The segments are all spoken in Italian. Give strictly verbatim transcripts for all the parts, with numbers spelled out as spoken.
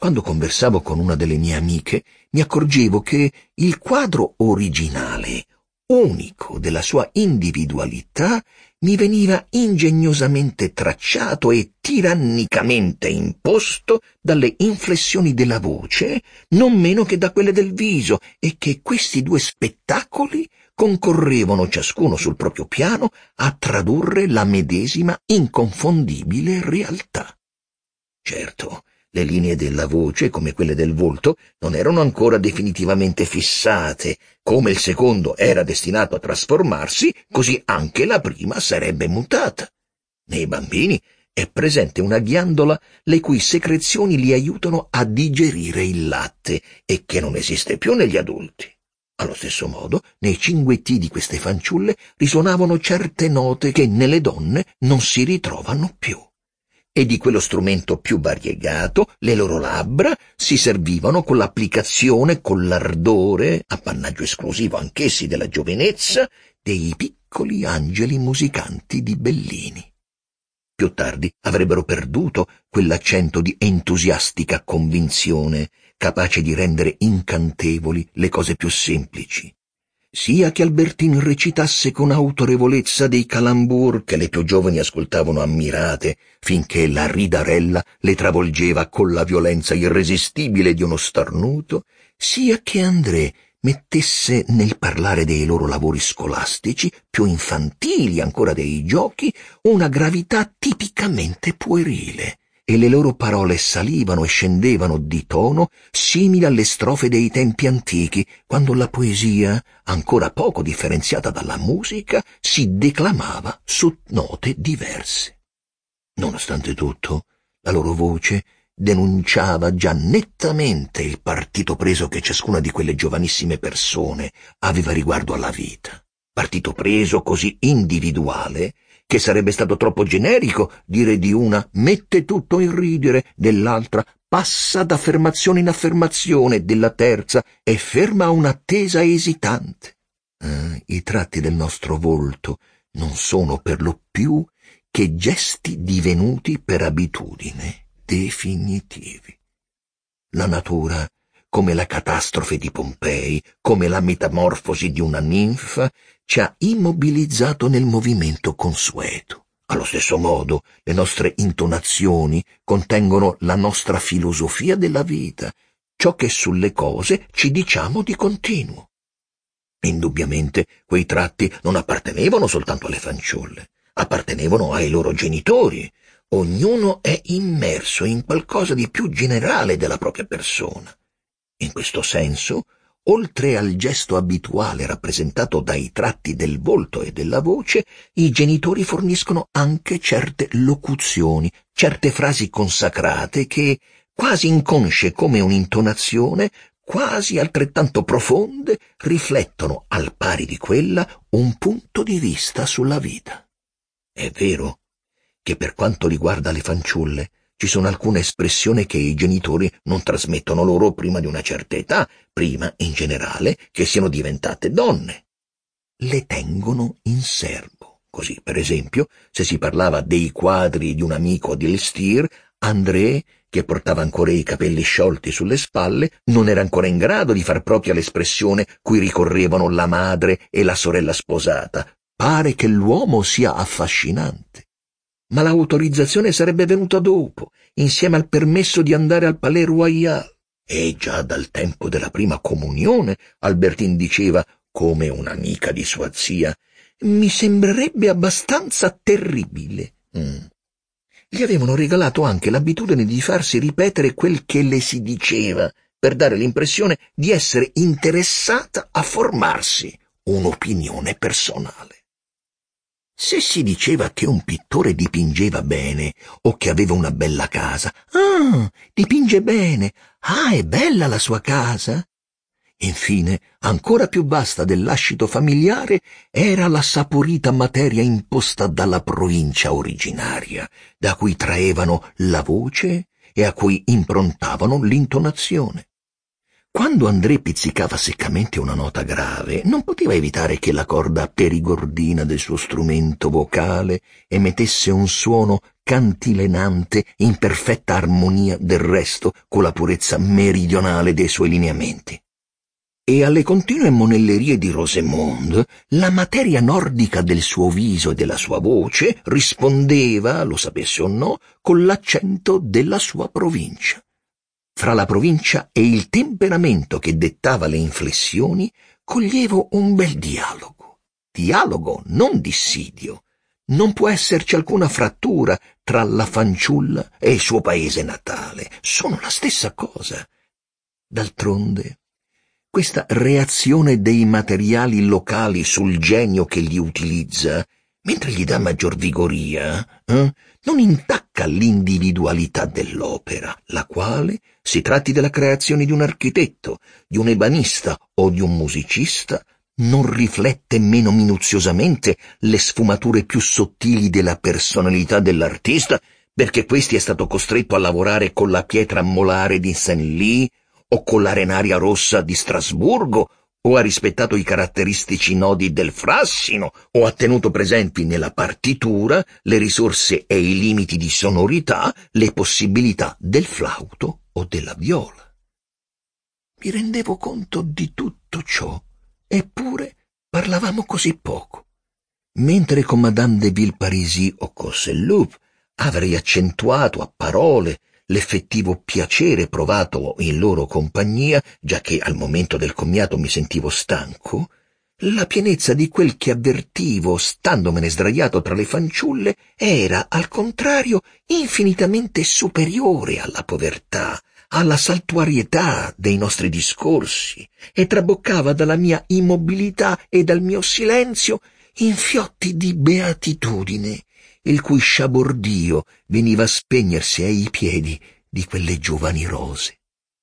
Quando conversavo con una delle mie amiche, mi accorgevo che il quadro originale, unico della sua individualità, mi veniva ingegnosamente tracciato e tirannicamente imposto dalle inflessioni della voce, non meno che da quelle del viso, e che questi due spettacoli concorrevano ciascuno sul proprio piano a tradurre la medesima inconfondibile realtà. Certo, le linee della voce, come quelle del volto, non erano ancora definitivamente fissate. Come il secondo era destinato a trasformarsi, così anche la prima sarebbe mutata. Nei bambini è presente una ghiandola le cui secrezioni li aiutano a digerire il latte e che non esiste più negli adulti. Allo stesso modo, nei cinguettii di queste fanciulle risuonavano certe note che nelle donne non si ritrovano più. E di quello strumento più variegato le loro labbra si servivano con l'applicazione, con l'ardore, appannaggio esclusivo anch'essi della giovinezza, dei piccoli angeli musicanti di Bellini. Più tardi avrebbero perduto quell'accento di entusiastica convinzione, capace di rendere incantevoli le cose più semplici. Sia che Albertine recitasse con autorevolezza dei calambur che le più giovani ascoltavano ammirate, finché la ridarella le travolgeva con la violenza irresistibile di uno starnuto, sia che André mettesse nel parlare dei loro lavori scolastici, più infantili ancora dei giochi, una gravità tipicamente puerile, e le loro parole salivano e scendevano di tono simili alle strofe dei tempi antichi, quando la poesia, ancora poco differenziata dalla musica, si declamava su note diverse. Nonostante tutto, la loro voce denunciava già nettamente il partito preso che ciascuna di quelle giovanissime persone aveva riguardo alla vita. Partito preso così individuale che sarebbe stato troppo generico dire di una mette tutto in ridere, dell'altra passa d'affermazione in affermazione, della terza è ferma a un'attesa esitante. Eh, I tratti del nostro volto non sono per lo più che gesti divenuti per abitudine definitivi. La natura, come la catastrofe di Pompei, come la metamorfosi di una ninfa, ci ha immobilizzato nel movimento consueto. Allo stesso modo, le nostre intonazioni contengono la nostra filosofia della vita, ciò che sulle cose ci diciamo di continuo. Indubbiamente, quei tratti non appartenevano soltanto alle fanciulle, appartenevano ai loro genitori. Ognuno è immerso in qualcosa di più generale della propria persona. In questo senso, oltre al gesto abituale rappresentato dai tratti del volto e della voce, i genitori forniscono anche certe locuzioni, certe frasi consacrate che, quasi inconsce come un'intonazione, quasi altrettanto profonde, riflettono al pari di quella un punto di vista sulla vita. È vero che per quanto riguarda le fanciulle, ci sono alcune espressioni che i genitori non trasmettono loro prima di una certa età, prima, in generale, che siano diventate donne. Le tengono in serbo. Così, per esempio, se si parlava dei quadri di un amico di Elstir, André, che portava ancora i capelli sciolti sulle spalle, non era ancora in grado di far propria l'espressione cui ricorrevano la madre e la sorella sposata. Pare che l'uomo sia affascinante. Ma l'autorizzazione sarebbe venuta dopo, insieme al permesso di andare al Palais Royal. E già dal tempo della prima comunione Albertine diceva, come un'amica di sua zia, «Mi sembrerebbe abbastanza terribile». Mm. Gli avevano regalato anche l'abitudine di farsi ripetere quel che le si diceva, per dare l'impressione di essere interessata a formarsi un'opinione personale. Se si diceva che un pittore dipingeva bene o che aveva una bella casa, «Ah, dipinge bene! Ah, è bella la sua casa!» Infine, ancora più vasta del lascito familiare, era la saporita materia imposta dalla provincia originaria, da cui traevano la voce e a cui improntavano l'intonazione. Quando André pizzicava seccamente una nota grave, non poteva evitare che la corda perigordina del suo strumento vocale emettesse un suono cantilenante in perfetta armonia del resto con la purezza meridionale dei suoi lineamenti. E alle continue monellerie di Rosemonde la materia nordica del suo viso e della sua voce rispondeva, lo sapesse o no, con l'accento della sua provincia. Fra la provincia e il temperamento che dettava le inflessioni coglievo un bel dialogo. Dialogo, non dissidio. Non può esserci alcuna frattura tra la fanciulla e il suo paese natale. Sono la stessa cosa. D'altronde, questa reazione dei materiali locali sul genio che li utilizza, mentre gli dà maggior vigoria, eh, non intacca l'individualità dell'opera, la quale, si tratti della creazione di un architetto, di un ebanista o di un musicista, non riflette meno minuziosamente le sfumature più sottili della personalità dell'artista, perché questi è stato costretto a lavorare con la pietra molare di Saint-Lô, o con l'arenaria rossa di Strasburgo, o ha rispettato i caratteristici nodi del frassino, o ha tenuto presenti nella partitura le risorse e i limiti di sonorità, le possibilità del flauto o della viola. Mi rendevo conto di tutto ciò, eppure parlavamo così poco. Mentre con Madame de Villeparisis o Cosseloup avrei accentuato a parole l'effettivo piacere provato in loro compagnia, giacché al momento del commiato mi sentivo stanco, la pienezza di quel che avvertivo standomene sdraiato tra le fanciulle era, al contrario, infinitamente superiore alla povertà, alla saltuarietà dei nostri discorsi, e traboccava dalla mia immobilità e dal mio silenzio infiotti di beatitudine, il cui sciabordio veniva a spegnersi ai piedi di quelle giovani rose.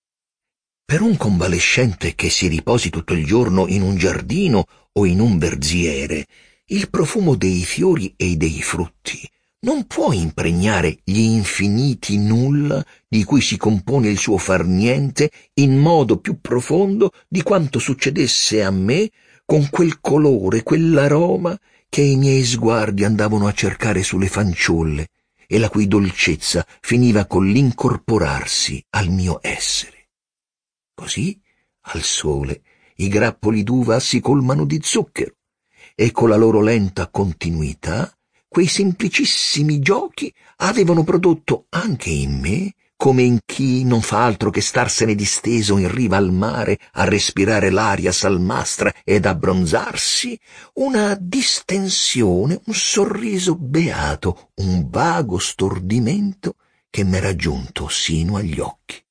Per un convalescente che si riposi tutto il giorno in un giardino o in un verziere, il profumo dei fiori e dei frutti non può impregnare gli infiniti nulla di cui si compone il suo far niente in modo più profondo di quanto succedesse a me con quel colore, quell'aroma che i miei sguardi andavano a cercare sulle fanciulle e la cui dolcezza finiva con l'incorporarsi al mio essere. Così, al sole, i grappoli d'uva si colmano di zucchero e con la loro lenta continuità quei semplicissimi giochi avevano prodotto anche in me, come in chi non fa altro che starsene disteso in riva al mare a respirare l'aria salmastra ed abbronzarsi, una distensione, un sorriso beato, un vago stordimento che m'era giunto sino agli occhi.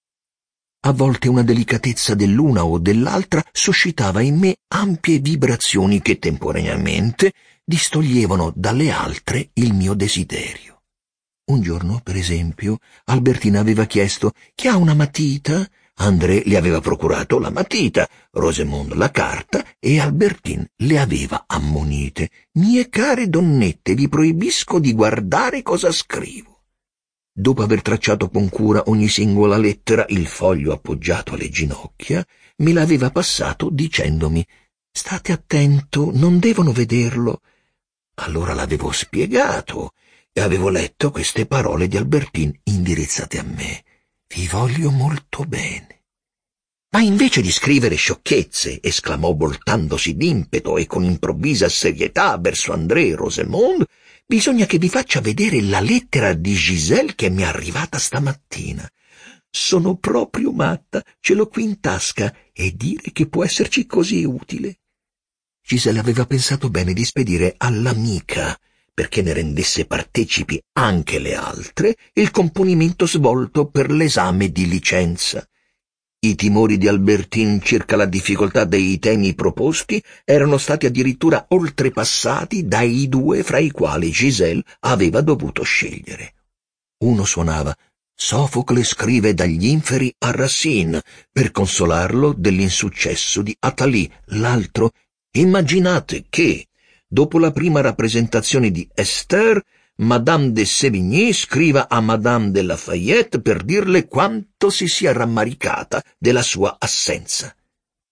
A volte una delicatezza dell'una o dell'altra suscitava in me ampie vibrazioni che temporaneamente distoglievano dalle altre il mio desiderio. Un giorno, per esempio, Albertina aveva chiesto «Chi ha una matita?» André le aveva procurato la matita, Rosemonde la carta e Albertine le aveva ammonite. «Mie care donnette, vi proibisco di guardare cosa scrivo». Dopo aver tracciato con cura ogni singola lettera, il foglio appoggiato alle ginocchia, me l'aveva passato dicendomi «State attento, non devono vederlo». Allora l'avevo spiegato e avevo letto queste parole di Albertine indirizzate a me. «Vi voglio molto bene». «Ma invece di scrivere sciocchezze», esclamò voltandosi d'impeto e con improvvisa serietà verso André e Rosemonde, «bisogna che vi faccia vedere la lettera di Giselle che mi è arrivata stamattina. Sono proprio matta, ce l'ho qui in tasca, e dire che può esserci così utile». Giselle aveva pensato bene di spedire all'amica, perché ne rendesse partecipi anche le altre, il componimento svolto per l'esame di licenza. I timori di Albertine circa la difficoltà dei temi proposti erano stati addirittura oltrepassati dai due fra i quali Giselle aveva dovuto scegliere. Uno suonava «Sofocle scrive dagli inferi a Racine» per consolarlo dell'insuccesso di Athalie, l'altro «Immaginate che, dopo la prima rappresentazione di Esther, Madame de Sévigné scriva a Madame de Lafayette per dirle quanto si sia rammaricata della sua assenza».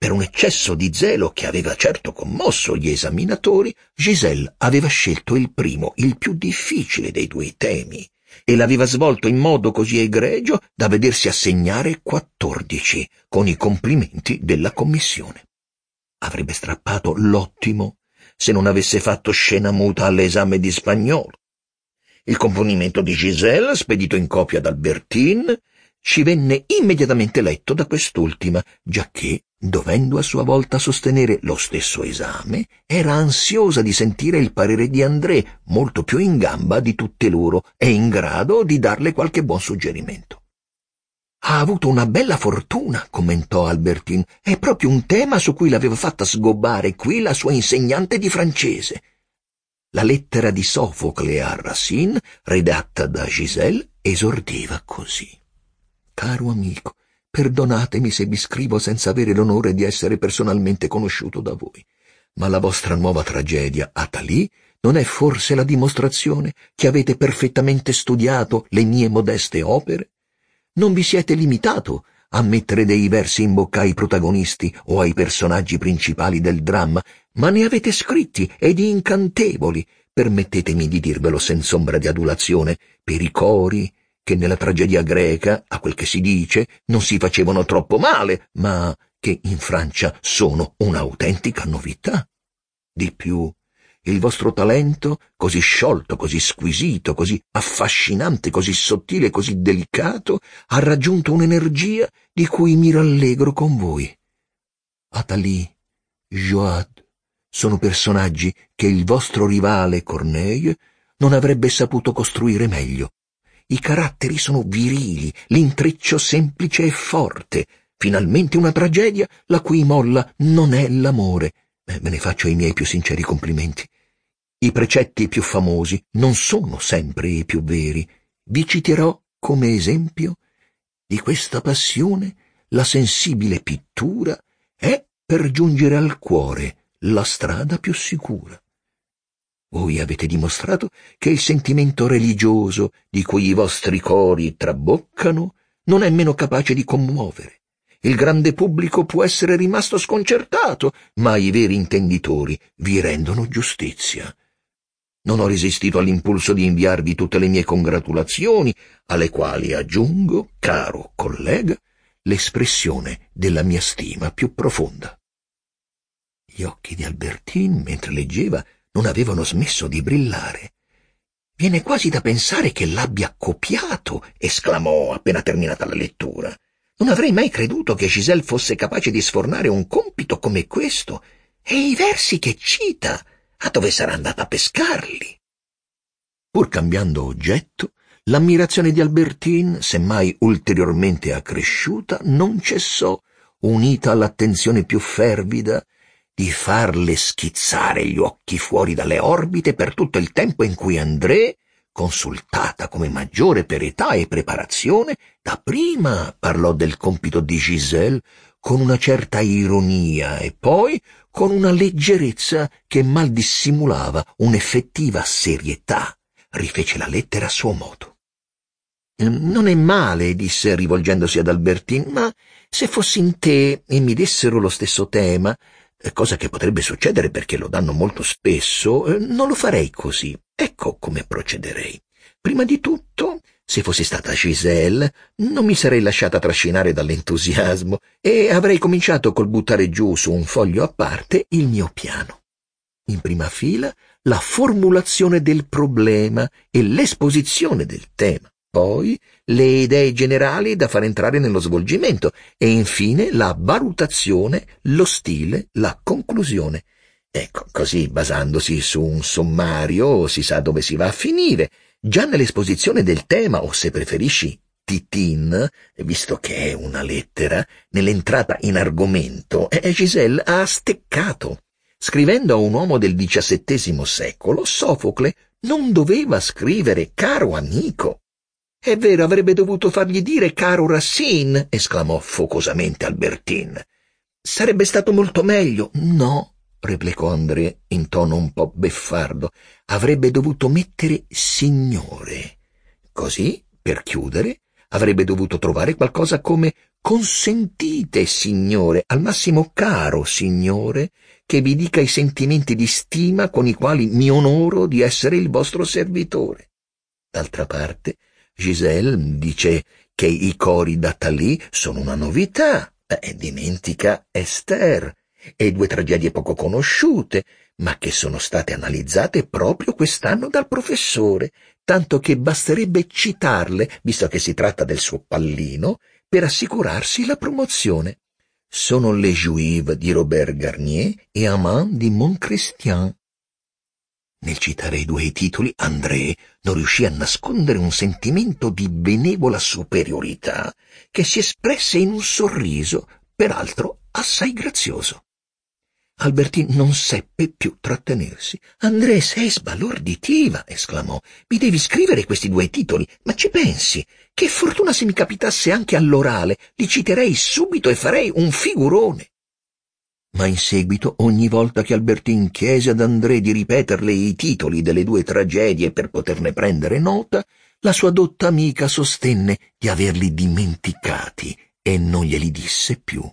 Per un eccesso di zelo che aveva certo commosso gli esaminatori, Giselle aveva scelto il primo, il più difficile dei due temi, e l'aveva svolto in modo così egregio da vedersi assegnare quattordici, con i complimenti della commissione. Avrebbe strappato l'ottimo se non avesse fatto scena muta all'esame di spagnolo. Il componimento di Giselle, spedito in copia ad Albertine, ci venne immediatamente letto da quest'ultima, giacché, dovendo a sua volta sostenere lo stesso esame, era ansiosa di sentire il parere di André, molto più in gamba di tutte loro e in grado di darle qualche buon suggerimento. «Ha avuto una bella fortuna», commentò Albertine. «È proprio un tema su cui l'aveva fatta sgobbare qui la sua insegnante di francese». La lettera di Sofocle a Racine, redatta da Giselle, esordiva così: «Caro amico, perdonatemi se vi scrivo senza avere l'onore di essere personalmente conosciuto da voi, ma la vostra nuova tragedia, Athalie, non è forse la dimostrazione che avete perfettamente studiato le mie modeste opere? Non vi siete limitato a mettere dei versi in bocca ai protagonisti o ai personaggi principali del dramma, ma ne avete scritti ed incantevoli, permettetemi di dirvelo senza ombra di adulazione, per i cori, che nella tragedia greca, a quel che si dice, non si facevano troppo male, ma che in Francia sono un'autentica novità. Di più, il vostro talento, così sciolto, così squisito, così affascinante, così sottile, così delicato, ha raggiunto un'energia di cui mi rallegro con voi. Athalie, Joad, sono personaggi che il vostro rivale Corneille non avrebbe saputo costruire meglio. I caratteri sono virili, l'intreccio semplice e forte, finalmente una tragedia la cui molla non è l'amore. Eh, ve ne faccio i miei più sinceri complimenti. I precetti più famosi non sono sempre i più veri. Vi citerò come esempio di questa passione la sensibile pittura è, per giungere al cuore, la strada più sicura. Voi avete dimostrato che il sentimento religioso di cui i vostri cori traboccano non è meno capace di commuovere. Il grande pubblico può essere rimasto sconcertato, ma i veri intenditori vi rendono giustizia. Non ho resistito all'impulso di inviarvi tutte le mie congratulazioni, alle quali aggiungo, caro collega, l'espressione della mia stima più profonda». Gli occhi di Albertine, mentre leggeva, non avevano smesso di brillare. «Viene quasi da pensare che l'abbia copiato», esclamò appena terminata la lettura. «Non avrei mai creduto che Giselle fosse capace di sfornare un compito come questo. E i versi che cita, a dove sarà andata a pescarli?» Pur cambiando oggetto, l'ammirazione di Albertine, semmai ulteriormente accresciuta, non cessò, unita all'attenzione più fervida, di farle schizzare gli occhi fuori dalle orbite per tutto il tempo in cui André, consultata come maggiore per età e preparazione, dapprima parlò del compito di Giselle con una certa ironia e poi con una leggerezza che mal dissimulava un'effettiva serietà. Rifece la lettera a suo modo. «Non è male», disse rivolgendosi ad Albertine, «ma se fossi in te e mi dessero lo stesso tema, cosa che potrebbe succedere perché lo danno molto spesso, non lo farei così. Ecco come procederei. Prima di tutto, se fossi stata Giselle, non mi sarei lasciata trascinare dall'entusiasmo e avrei cominciato col buttare giù su un foglio a parte il mio piano. In prima fila, la formulazione del problema e l'esposizione del tema. Poi le idee generali da far entrare nello svolgimento e infine la valutazione, lo stile, la conclusione. Ecco, così basandosi su un sommario si sa dove si va a finire. Già nell'esposizione del tema, o se preferisci titin, visto che è una lettera, nell'entrata in argomento, eh, Giselle ha steccato. Scrivendo a un uomo del diciassettesimo secolo, Sofocle non doveva scrivere «caro amico». «È vero, avrebbe dovuto fargli dire caro Racine», esclamò focosamente Albertine. «Sarebbe stato molto meglio». «No», replicò André in tono un po' beffardo, «avrebbe dovuto mettere signore. Così, per chiudere, Avrebbe dovuto trovare qualcosa come «consentite, signore, al massimo caro signore, che vi dica i sentimenti di stima con i quali mi onoro di essere il vostro servitore». D'altra parte, Giselle dice che i cori d'Athalie sono una novità. Beh, dimentica Esther e due tragedie poco conosciute, ma che sono state analizzate proprio quest'anno dal professore, tanto che basterebbe citarle, visto che si tratta del suo pallino, per assicurarsi la promozione. Sono Les Juives di Robert Garnier e Amand di Montchrestien. Nel citare i due titoli, André non riuscì a nascondere un sentimento di benevola superiorità che si espresse in un sorriso, peraltro assai grazioso. Albertine non seppe più trattenersi. «André, sei sbalorditiva!» esclamò. «Mi devi scrivere questi due titoli, ma ci pensi? Che fortuna se mi capitasse anche all'orale! Li citerei subito e farei un figurone!» Ma in seguito, ogni volta che Albertine chiese ad André di ripeterle i titoli delle due tragedie per poterne prendere nota, la sua dotta amica sostenne di averli dimenticati e non glieli disse più.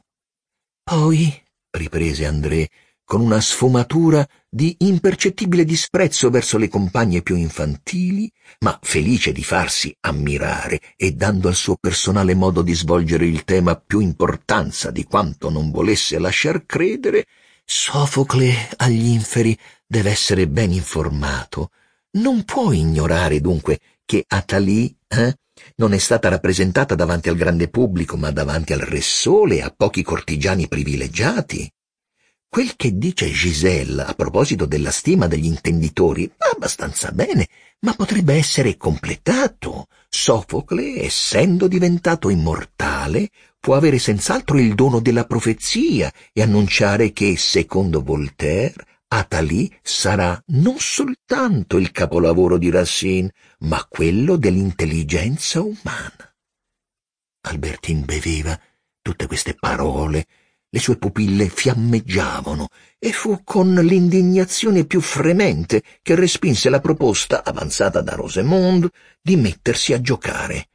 «Poi», riprese André, con una sfumatura di impercettibile disprezzo verso le compagne più infantili, ma felice di farsi ammirare e dando al suo personale modo di svolgere il tema più importanza di quanto non volesse lasciar credere, «Sofocle agli inferi deve essere ben informato. Non può ignorare dunque che Athalie, eh, non è stata rappresentata davanti al grande pubblico, ma davanti al Re Sole e a pochi cortigiani privilegiati. Quel che dice Giselle a proposito della stima degli intenditori va abbastanza bene, ma potrebbe essere completato. Sofocle, essendo diventato immortale, può avere senz'altro il dono della profezia e annunciare che, secondo Voltaire, Athalie sarà non soltanto il capolavoro di Racine, ma quello dell'intelligenza umana». Albertine beveva tutte queste parole. Le sue pupille fiammeggiavano e fu con l'indignazione più fremente che respinse la proposta, avanzata da Rosemonde, di mettersi a giocare.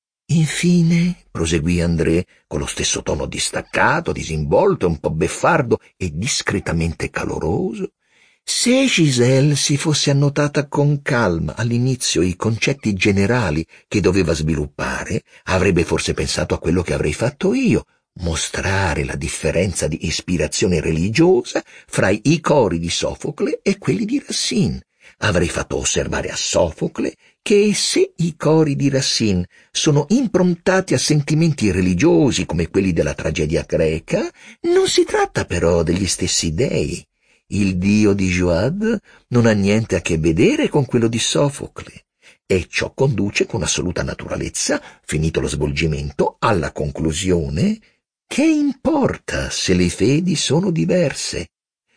«Infine», proseguì André, con lo stesso tono distaccato, disinvolto, un po' beffardo e discretamente caloroso, «se Giselle si fosse annotata con calma all'inizio i concetti generali che doveva sviluppare, avrebbe forse pensato a quello che avrei fatto io, mostrare la differenza di ispirazione religiosa fra i cori di Sofocle e quelli di Racine. Avrei fatto osservare a Sofocle che se i cori di Racine sono improntati a sentimenti religiosi come quelli della tragedia greca, non si tratta però degli stessi dei. Il dio di Joad non ha niente a che vedere con quello di Sofocle. E ciò conduce con assoluta naturalezza, finito lo svolgimento, alla conclusione: che importa se le fedi sono diverse?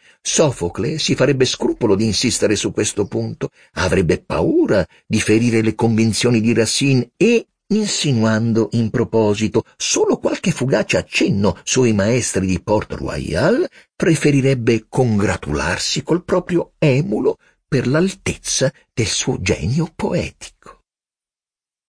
Sofocle si farebbe scrupolo di insistere su questo punto, avrebbe paura di ferire le convinzioni di Racine e, insinuando in proposito solo qualche fugace accenno sui maestri di Port Royal, preferirebbe congratularsi col proprio emulo per l'altezza del suo genio poetico.